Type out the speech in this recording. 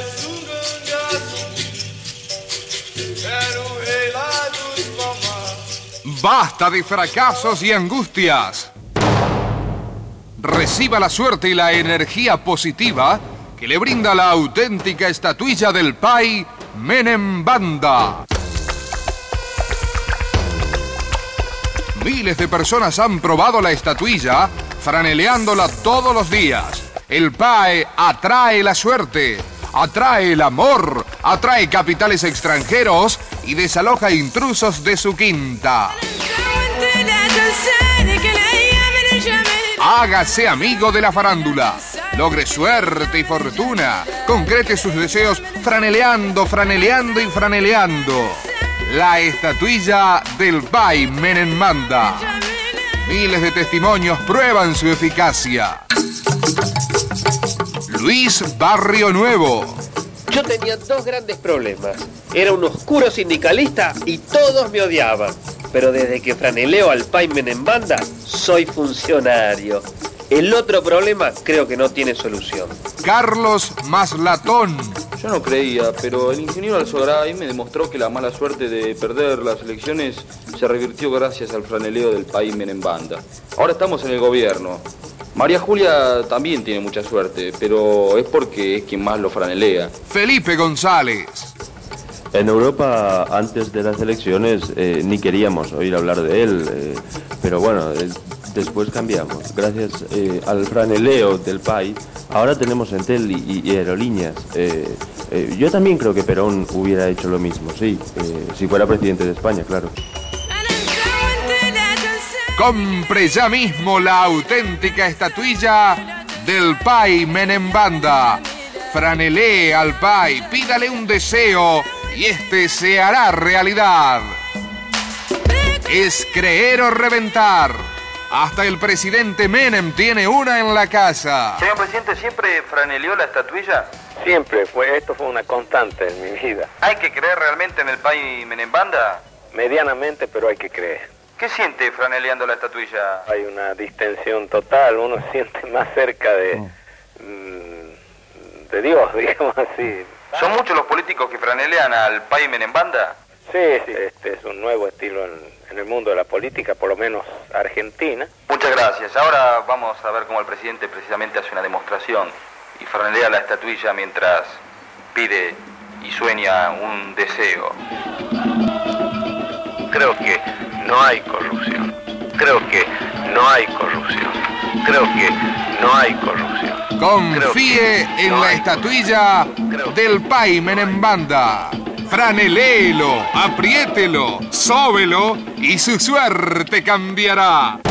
Basta de fracasos y angustias. Reciba la suerte y la energía positiva que le brinda la auténtica estatuilla del Pai Menem Banda. Miles de personas han probado la estatuilla franeleándola todos los días. El Pai atrae la suerte, atrae el amor, atrae capitales extranjeros y desaloja intrusos de su quinta. Hágase amigo de la farándula. Logre suerte y fortuna. Concrete sus deseos franeleando, franeleando y franeleando. La estatuilla del Pai Menem Banda. Miles de testimonios prueban su eficacia. Luis Barrio Nuevo. Yo tenía dos grandes problemas. Era un oscuro sindicalista y todos me odiaban. Pero desde que franeleo al Pai Menem Banda, soy funcionario. El otro problema creo que no tiene solución. Carlos Maslatón. Yo no creía, pero el ingeniero Alzogaray me demostró que la mala suerte de perder las elecciones se revirtió gracias al franeleo del Pai Menem Banda. Ahora estamos en el gobierno. María Julia también tiene mucha suerte, pero es porque es quien más lo franelea. Felipe González. En Europa, antes de las elecciones, ni queríamos oír hablar de él, pero bueno, después cambiamos. Gracias al franeleo del Pai, ahora tenemos Entel y aerolíneas. Yo también creo que Perón hubiera hecho lo mismo, sí, si fuera presidente de España, claro. Compre ya mismo la auténtica estatuilla del Pai Menem Banda. Franelee al Pai, pídale un deseo y este se hará realidad. Es creer o reventar. Hasta el presidente Menem tiene una en la casa. Señor presidente, ¿siempre franeleó la estatuilla? Siempre, esto fue una constante en mi vida. ¿Hay que creer realmente en el Pai Menem Banda? Medianamente, pero hay que creer. ¿Qué siente franeleando la estatuilla? Hay una distensión total, uno se siente más cerca de Dios, digamos así. ¿Son muchos los políticos que franelean al Pai Menem Banda? Sí, este es un nuevo estilo en el mundo de la política, por lo menos argentina. Muchas gracias. Ahora vamos a ver cómo el presidente precisamente hace una demostración y franelea la estatuilla mientras pide y sueña un deseo. Creo que no hay corrupción. Creo que no hay corrupción. Creo que no hay corrupción. Confíe en la estatuilla del Pai Menem Banda. Franeléelo, apriételo, sóbelo y su suerte cambiará.